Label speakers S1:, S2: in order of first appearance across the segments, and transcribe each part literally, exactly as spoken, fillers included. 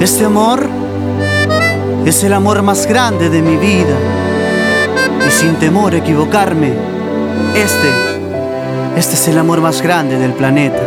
S1: Este amor es el amor más grande de mi vida, y sin temor a equivocarme, este, este es el amor más grande del planeta.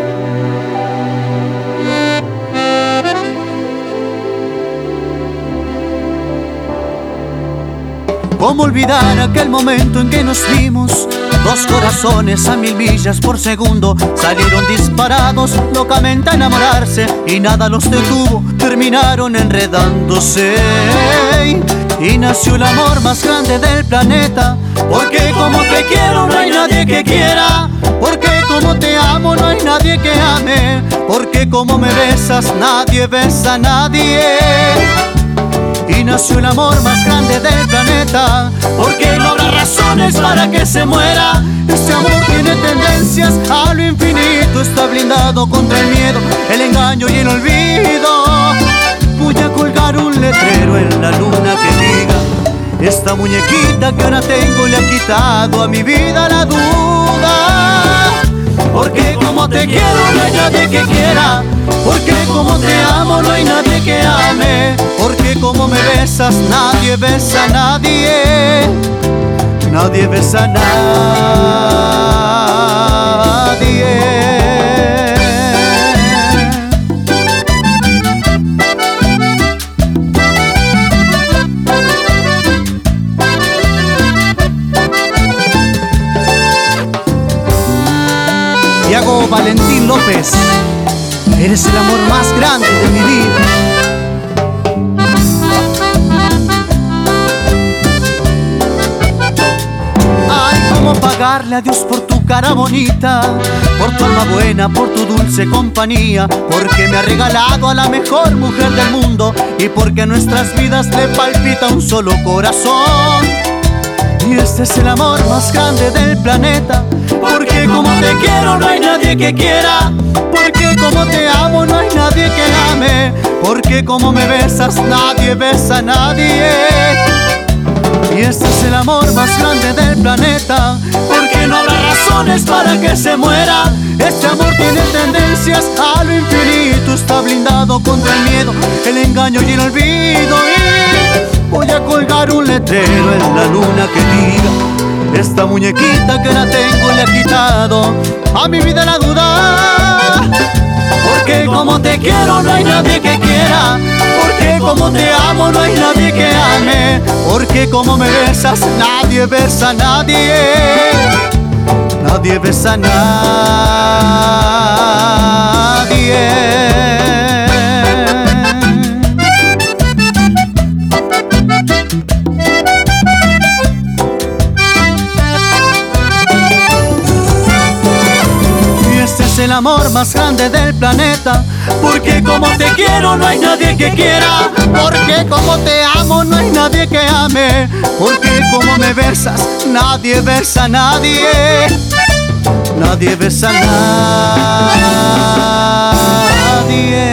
S1: ¿Cómo olvidar aquel momento en que nos vimos? Dos corazones a mil millas por segundo salieron disparados locamente a enamorarse, y nada los detuvo, terminaron enredándose. Y nació el amor más grande del planeta, porque como te quiero no hay nadie que quiera, porque como te amo no hay nadie que ame, porque como me besas nadie besa a nadie. Y nació el amor más grande del planeta, porque no habrá razones para que se muera. Este amor tiene tendencias a lo infinito, está blindado contra el miedo, el engaño y el olvido. Voy a colgar un letrero en la luna que diga: esta muñequita que ahora tengo le ha quitado a mi vida la duda. Porque como te quiero no hay nadie que quiera, porque como te amo no hay nadie que ame, porque como me besas nadie besa a nadie, nadie besa a nadie. Tiago Valentín López, eres el amor más grande de mi vida. Ay, cómo pagarle a Dios por tu cara bonita, por tu alma buena, por tu dulce compañía, porque me ha regalado a la mejor mujer del mundo y porque a nuestras vidas le palpita un solo corazón. Y este es el amor más grande del planeta, porque como te quiero no hay nadie que quiera, porque como te amo no hay nadie que ame, porque como me besas nadie besa a nadie. Y este es el amor más grande del planeta, porque no habrá razones para que se muera. Este amor tiene tendencias a lo infinito, está blindado contra el miedo, el engaño y el olvido. Y voy a colgar un letrero en la luna que diga: esta muñequita que la tengo le ha quitado a mi vida la duda. Porque como te quiero no hay nadie que quiera, porque como te amo no hay nadie que ame, porque como me besas nadie besa a nadie, nadie besa a nadie. El amor más grande del planeta, porque como te quiero no hay nadie que quiera, porque como te amo no hay nadie que ame, porque como me besas nadie besa a nadie, nadie besa a nadie.